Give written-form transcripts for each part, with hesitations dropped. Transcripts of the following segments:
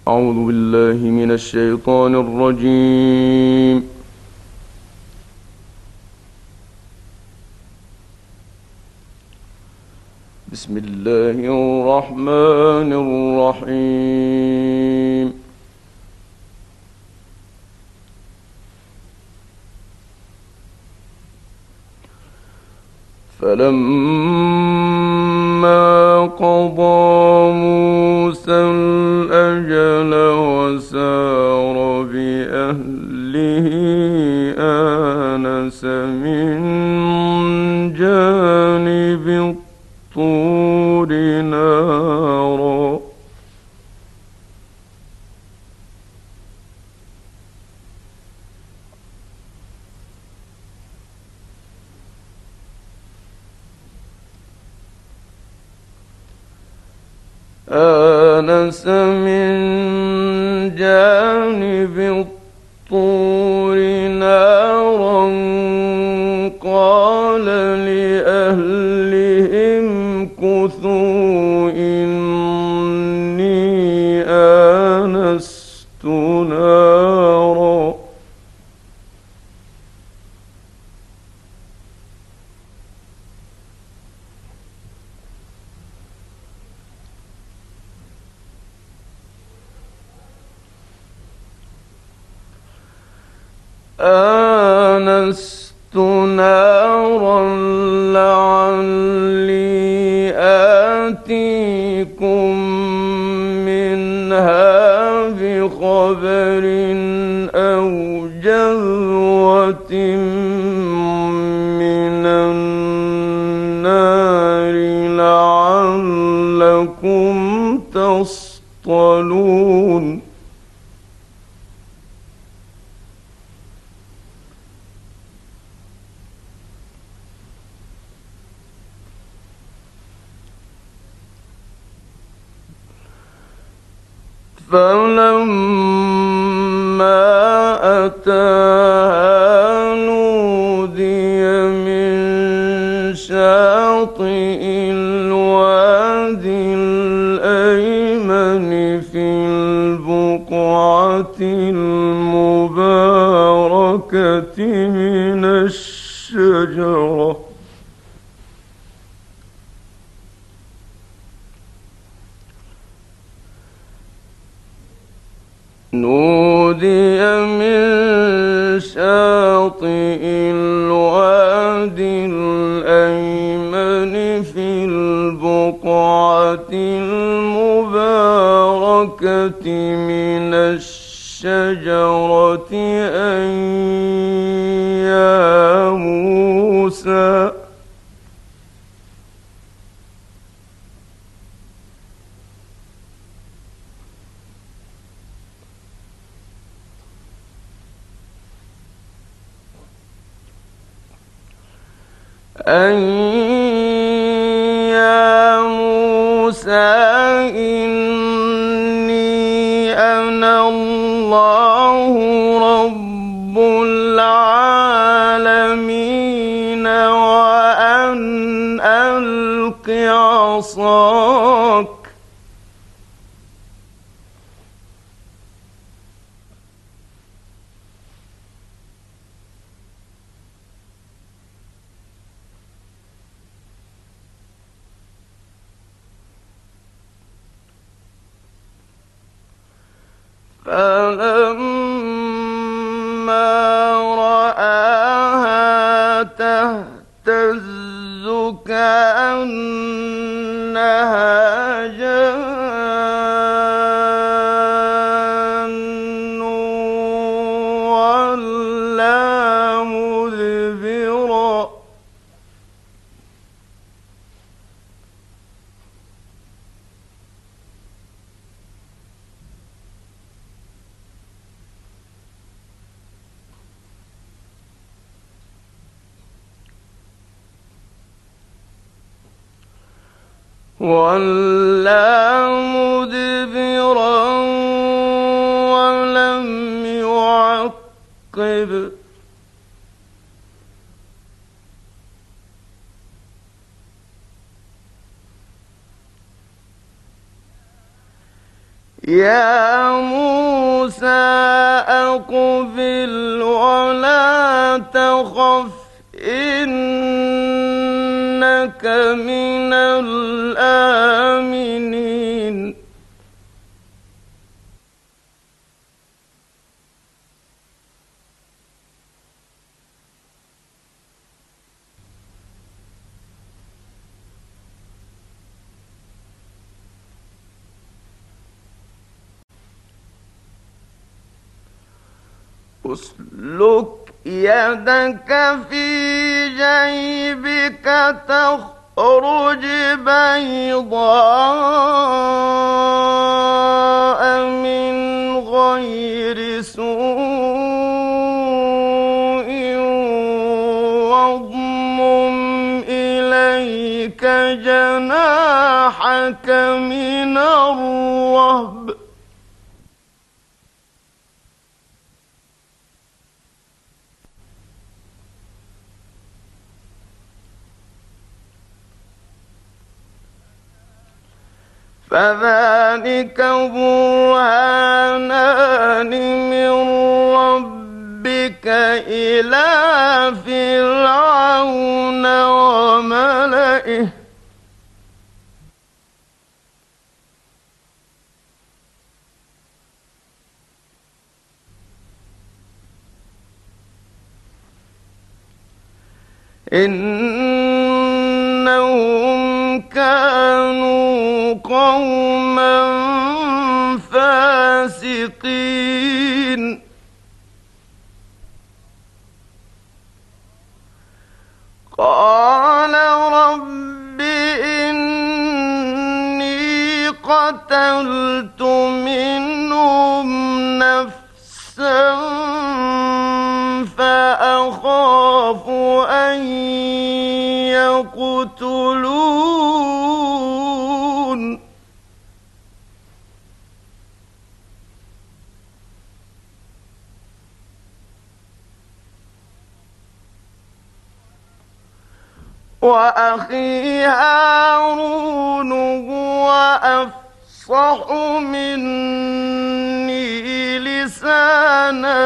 أعوذ بالله من الشيطان الرجيم. بسم الله الرحمن الرحيم. فلما قضى موسى الأجل وسار بأهله آنس من جانب الطور نارا آنس من جانب الطور نارا قال لأهلهم كثوا إني آنست نارا آنست نارا لعلي آتيكم منها بخبر أو جذوة من النار لعلكم تصطلون فلما أتاها نودي من شاطئ الوادي الأيمن في البقعة المباركة من الشجرة نودي من شاطئ الوادي الأيمن في البقعة المباركة من الشجرة أن يا موسى إني أنا الله رب العالمين وأن ألق عصاك فلما رآها تهتز كأنها جان ولا مدبرا ولم يعقب يا موسى أقبل ولا تخف إنك من الآمنين اسلك يدك في جيبك تخرج بيضاء من غير سوء واضمم إليك جناحك من الرهب فذلك برهانان من ربك إلى فرعون وملئه إنهم كانوا قوما فاسقين قال رب إني قتلت منهم نفسا فأخاف أن يقتلون وأخي هارون هو أفصح مني لسانا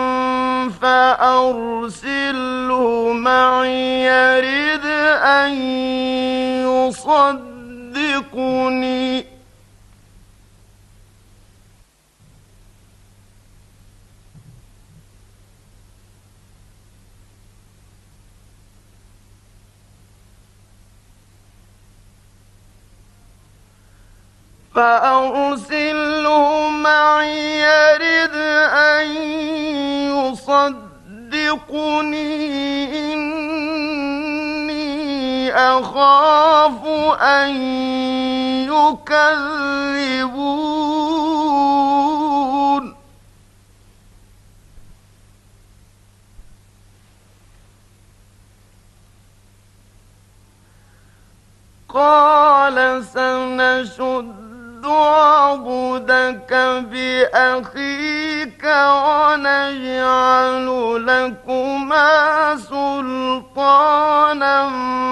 فأرسله معي يرد أن يصدقني يرد أن يصدقني إني أخاف أن يكذبون قال سنشد عضدك بأخيك ونجعل لكما سلطانا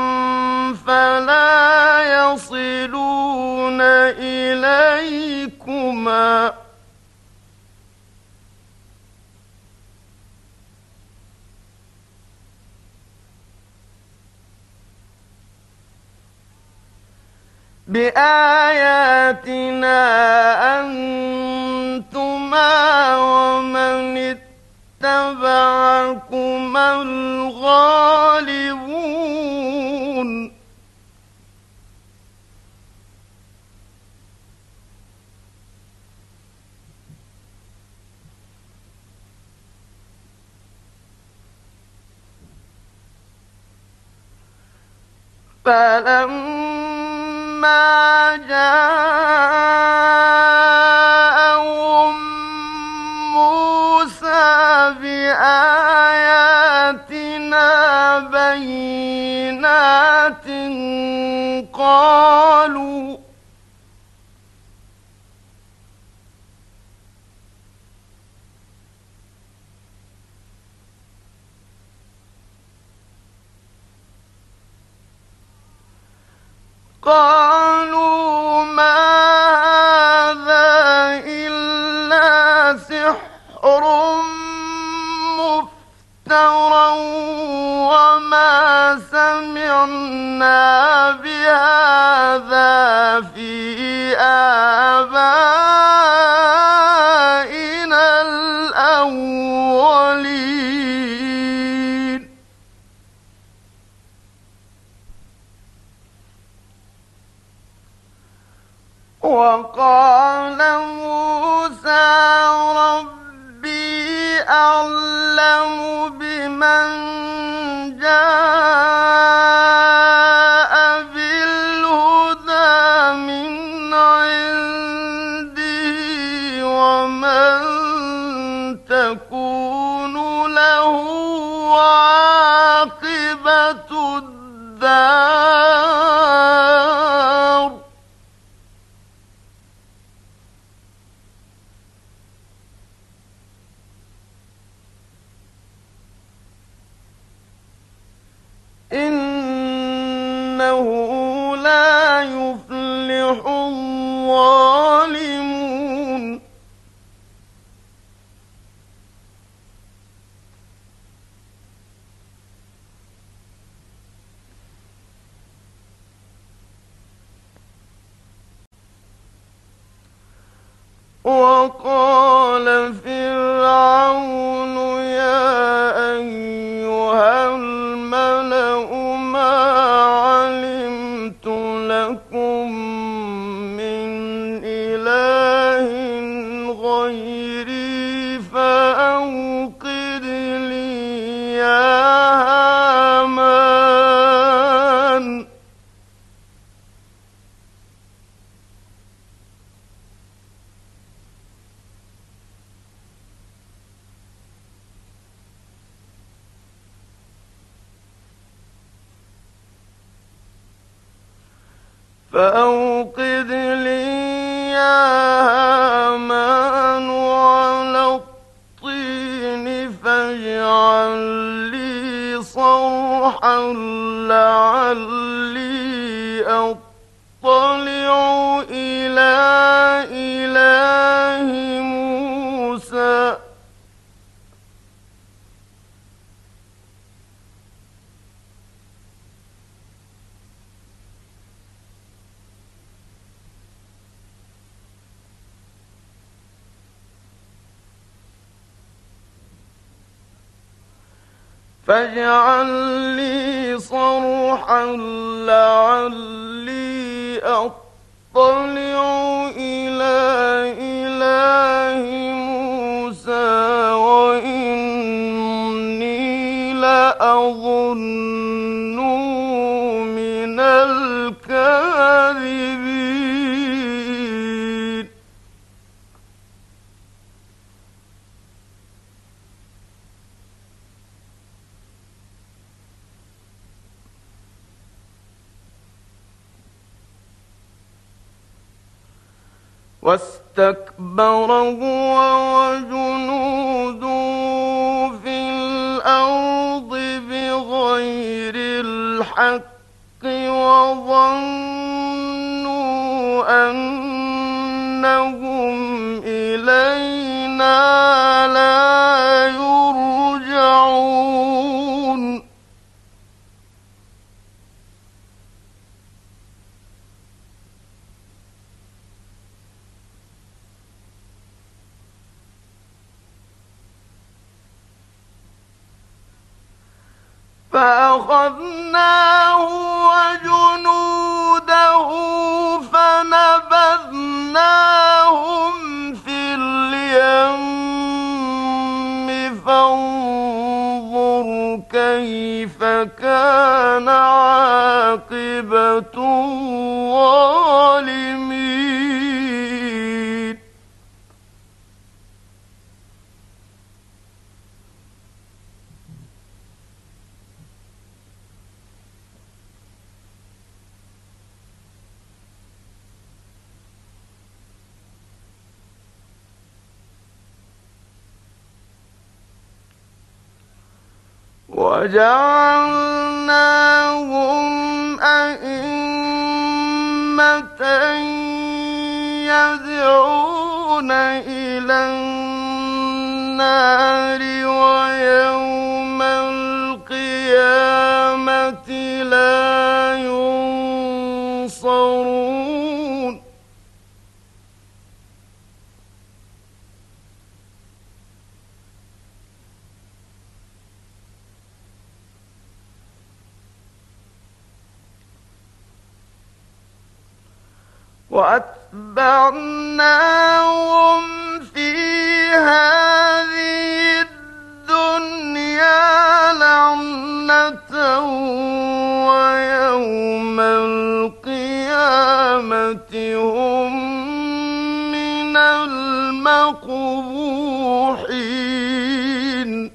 فلا يصلون إليكما بآياتنا أنتما ومن اتبعكما الغالبون فلما جاءهم موسى بآياتنا بينات قالوا ما هذا سحر مفترى وما سمعنا بهذا في آبائنا الأولين وقال موسى ربي أعلم بمن جاء بالهدى من عنده ومن تكون له عاقبة الدار إنه لا يفلح الظالمون وقال فرعون يا أيها الملأ ما علمت لكم من إله غيري فأوقد لي يا هامان فأوقد لي يا هامان على الطين فاجعل لي صرحا لعلي أطلع إلى إله موسى فاجعل لي صرحا لعلي أطلع إلى إله موسى وإني لأظنه من الكاذبين واستكبر هو وجنوده في الأرض بغير الحق وظنوا أنهم إلينا لا يرجعون فأخذناه وجنوده فنبذناهم في اليم فانظر كيف كان عاقبة الظالمين وجعلناهم أئمة يدعون إلى النار وكذلك نجزي الظالمين. وجعلناهم أئمة يدعون إلى النار وكذلك نجزي الظالمين. وجعلناهم أئمة يدعون إلى النار وكذلك نجزي الظالمين. وجعلناهم أئمة يدعون إلى النار وكذلك نجزي الظالمين. النَّارِ وَيَوْمَ الْقِيَامَةِ لَا يُنصَرُونَ وَأَتْبَعْنَاهُمْ فِي هَٰذِهِ الدُّنْيَا لَعْنَةً وَيَوْمَ الْقِيَامَةِ هُم مِّنَ الْمَقْبُوحِينَ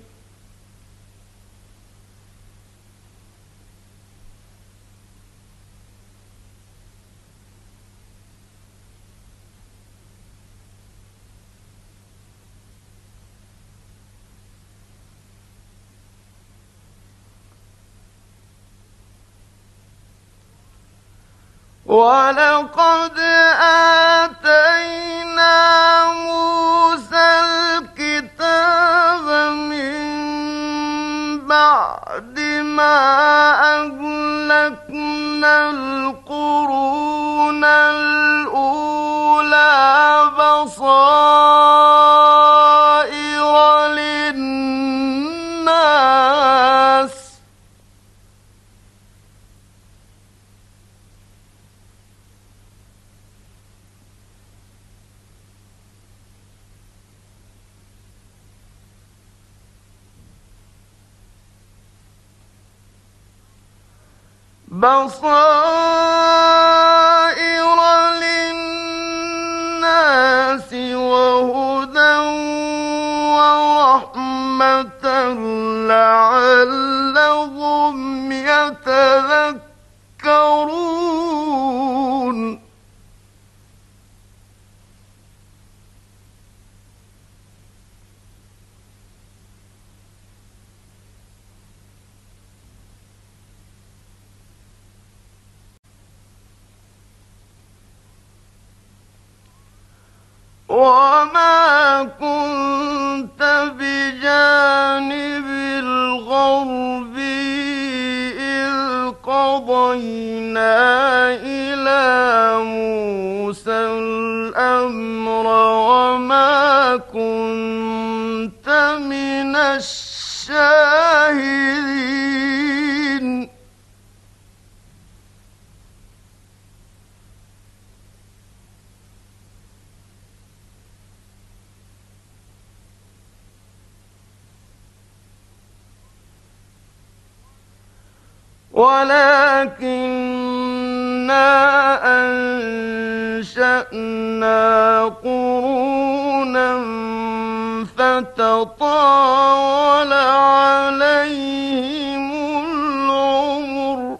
وَلَقَدْ آتَيْنَا مُوسَى الْكِتَابَ مِن بَعْدِ مَا أَهْلَكْنَا الْقُرُونَ الْأُولَىٰ بَصَائِرَ لِلنَّاسِ وَهُدًى وَرَحْمَةً لَّعَلَّهُمْ يَتَذَكَّرُونَ وَمَا كُنتَ بِجَانِبِ الْغَرْبِيِّ إِذْ قَضَيْنَا إِلَىٰ مُوسَى الْأَمْرَ وَمَا كُنتَ مِنَ الشَّاهِدِينَ وَلَٰكِنَّا أَنشَأْنَا قُرُونًا فَتَطَاوَلَ عَلَيْهِمُ الْعُمُرُ ۚ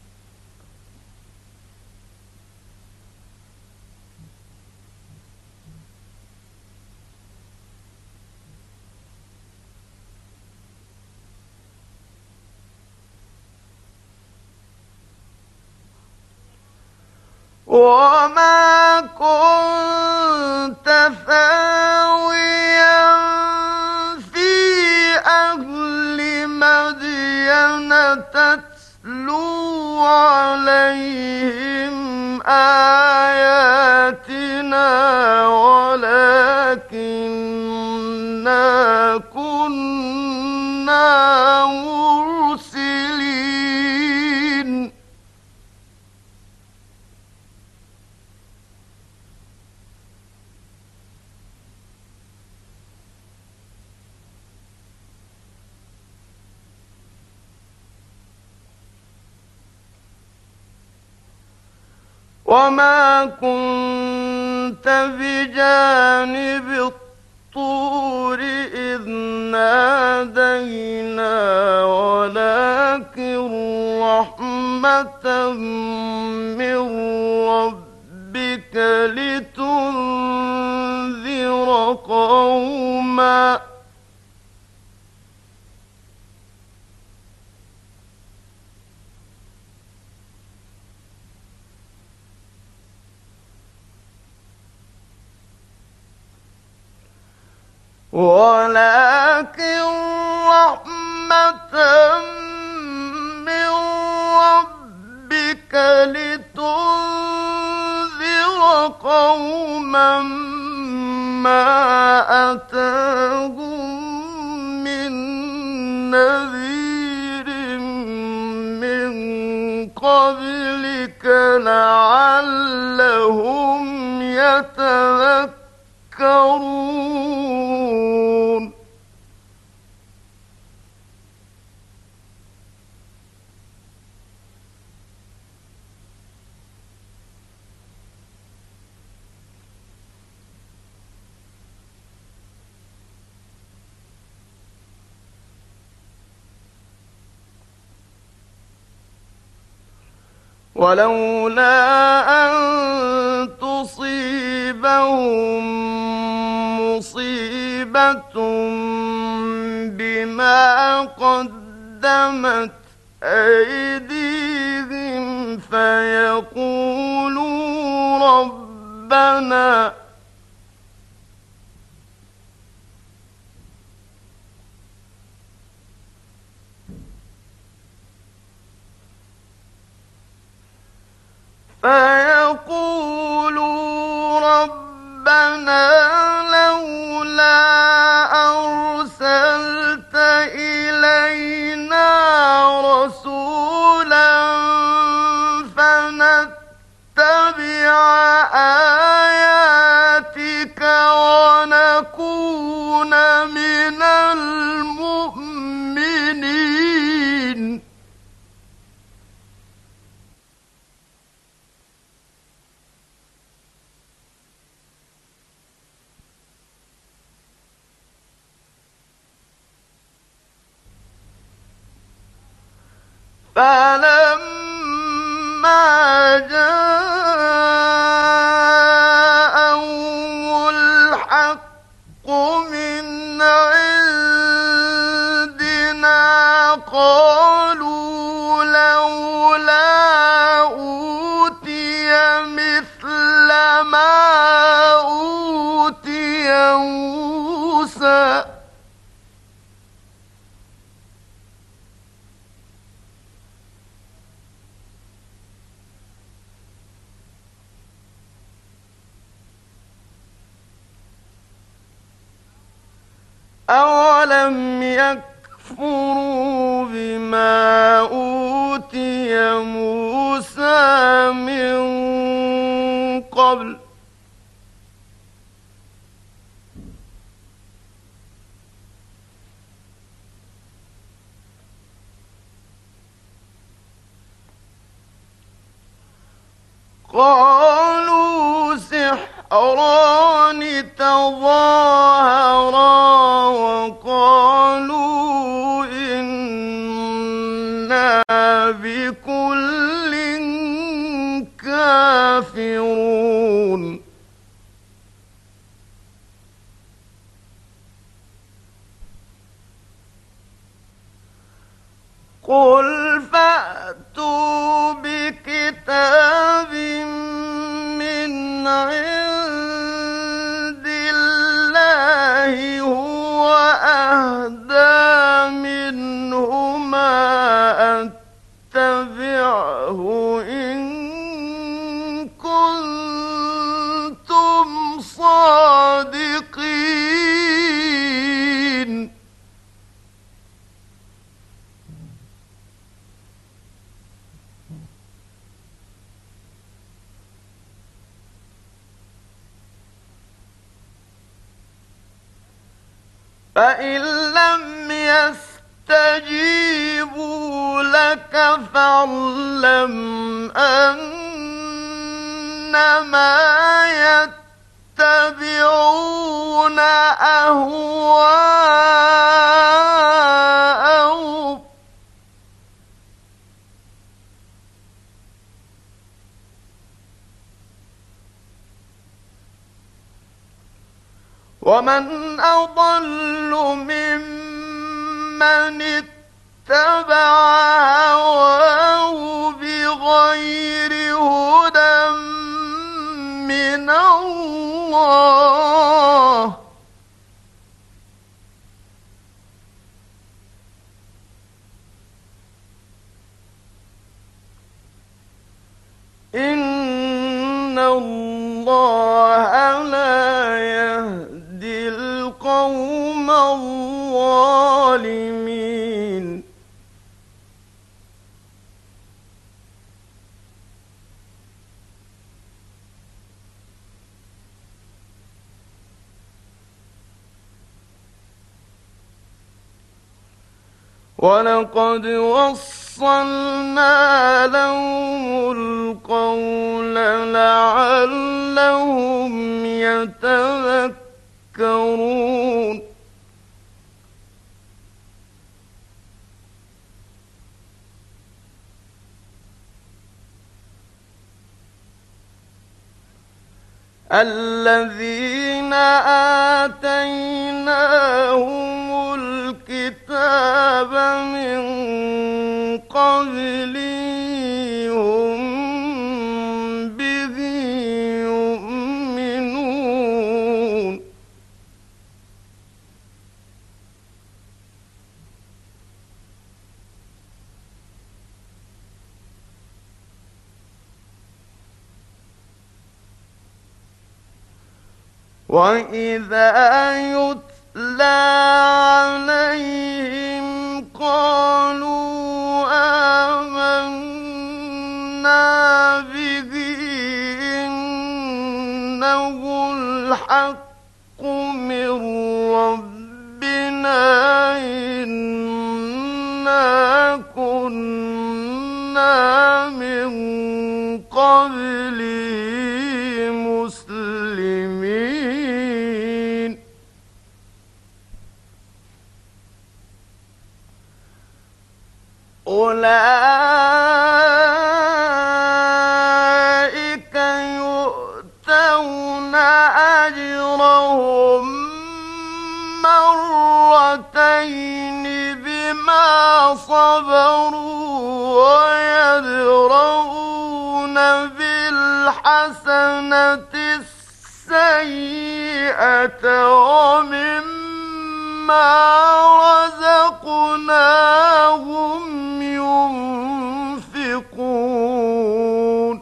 وَمَا كُنتَ ثَاوِيًا فِي أَهْلِ مَدْيَنَ تَتْلُو عَلَيْهِمْ آيَاتِنَا وَلَٰكِنَّا كُنَّا مُرْسِلِينَ وَمَا كُنتَ بِجَانِبِ الطُّورِ إِذْ نَادَيْنَا وَلَٰكِن رَّحْمَةً مِّن رَّبِّكَ لِتُنذِرَ قَوْمًا ولكن رحمة من ربك لتنذر قوما ما أتاهم من نذير من قبلك لعلهم يتذكرون. ولولا أن تصيبهم مصيبة بما قدمت أيديهم فيقولوا ربنا لولا أرسلت إلينا رسولا فنتبع آياتك ونكون من المؤمنين. فلما جاءهم الحق من عندنا قالوا لولا أوتي مثل ما أوتي موسى أولم يكفروا بما أوتي موسى من قبل قالوا سحران تظاهرا وقالوا إنا بكل كافرون. قل فأتوا بكتاب من عند الله هو أهدى منهما أتبعه إن كنتم صادقين. فإن لم يستجيبوا لك فاعلم أنما يتبعون أهواءهم ومن أضل ممن اتبع هواه بغير هدى من الله إِنَّ اللَّهَ لَا يَهْدِي الْقَوْمَ الظَّالِمِينَ وَلَقَدْ وَصَّلْنَا لَهُمُ الْقَوْلَ لَعَلَّهُمْ يَتَذَكَّرُونَ الَّذِينَ آتَيْنَاهُمُ الْكِتَابَ مِن قَبْلِهِ هُم بِهِ يُؤْمِنُونَ وَإِذَا يُتْلَىٰ عَلَيْهِمْ قَالُوا آمَنَّا بِهِ إِنَّهُ الْحَقُّ مِن رَّبِّنَا إِنَّا كُنَّا مِن قَبْلِهِ مُسْلِمِينَ أُولَٰئِكَ يُؤْتَوْنَ أَجْرَهُم مَّرَّتَيْنِ بِمَا صَبَرُوا وَيَدْرَءُونَ بِالْحَسَنَةِ السَّيِّئَةَ وَمِمَّا رَزَقْنَاهُمْ يُنفِقُونَ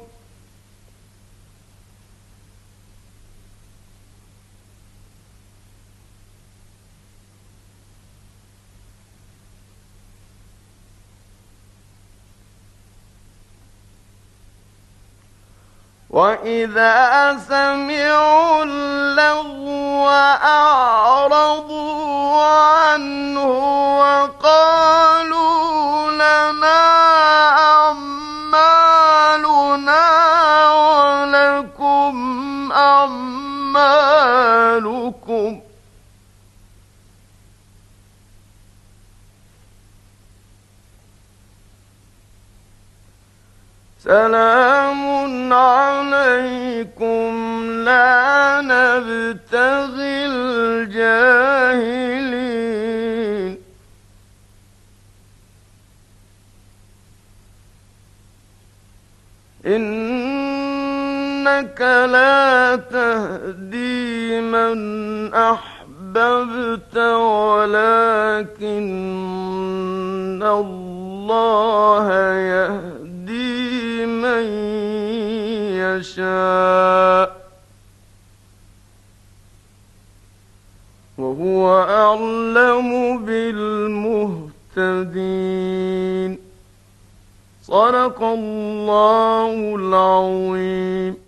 وَإِذَا سَمِعُوا اللَّغْوَ أَعْرَضُوا عَنْهُ وَقَالُوا لَنَا أَعْمَالُنَا وَلَكُمْ أَعْمَالُكُمْ سَلَامٌ عَلَيْكُمْ لَا نَبْتَغِي الْجَاهِلِينَ إِنَّكَ لَا تَهْدِي مَنْ أَحْبَبْتَ وَلَكِنَّ اللَّهَ يَهْدِي مَن يَشَاءُ وَهُوَ أَعْلَمُ بِالْمُهْتَدِينَ صدق الله العظيم.